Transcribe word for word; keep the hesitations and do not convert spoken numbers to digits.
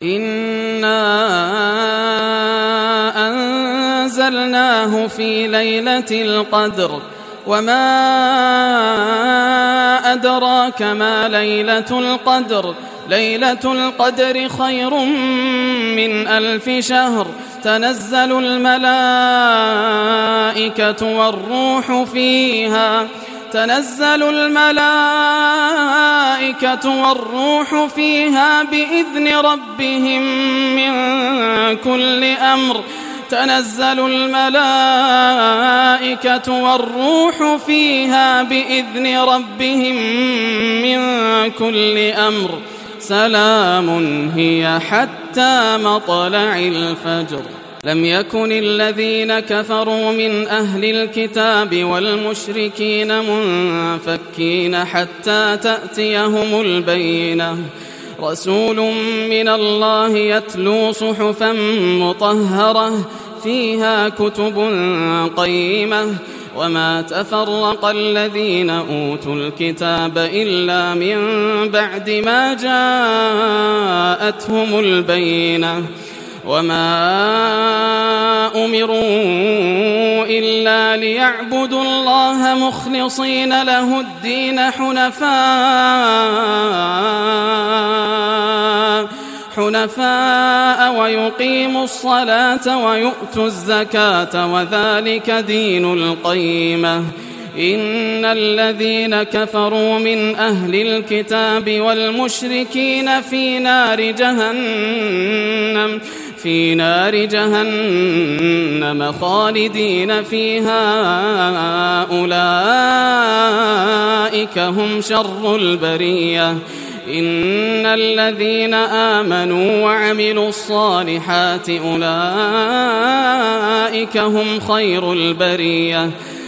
إنا أنزلناه في ليلة القدر وما أدراك ما ليلة القدر ليلة القدر خير من ألف شهر تنزل الملائكة والروح فيها تنزل الملائكة والروح فيها بإذن ربهم من كل أمر تنزل الملائكة والروح فيها بإذن ربهم من كل أمر سلام هي حتى مطلع الفجر. لم يكن الذين كفروا من أهل الكتاب والمشركين منفكين حتى تأتيهم البينة رسول من الله يتلو صحفا مطهرة فيها كتب قيمة وما تفرق الذين أوتوا الكتاب إلا من بعد ما جاءتهم البينة وما أمروا إلا ليعبدوا الله مخلصين له الدين حنفاء حنفاء ويقيموا الصلاة ويؤتوا الزكاة وذلك دين القيمة. إن الذين كفروا من أهل الكتاب والمشركين في نار جهنم في نار جهنم خالدين فيها أولئك هم شر البرية. إن الذين آمنوا وعملوا الصالحات أولئك هم خير البرية.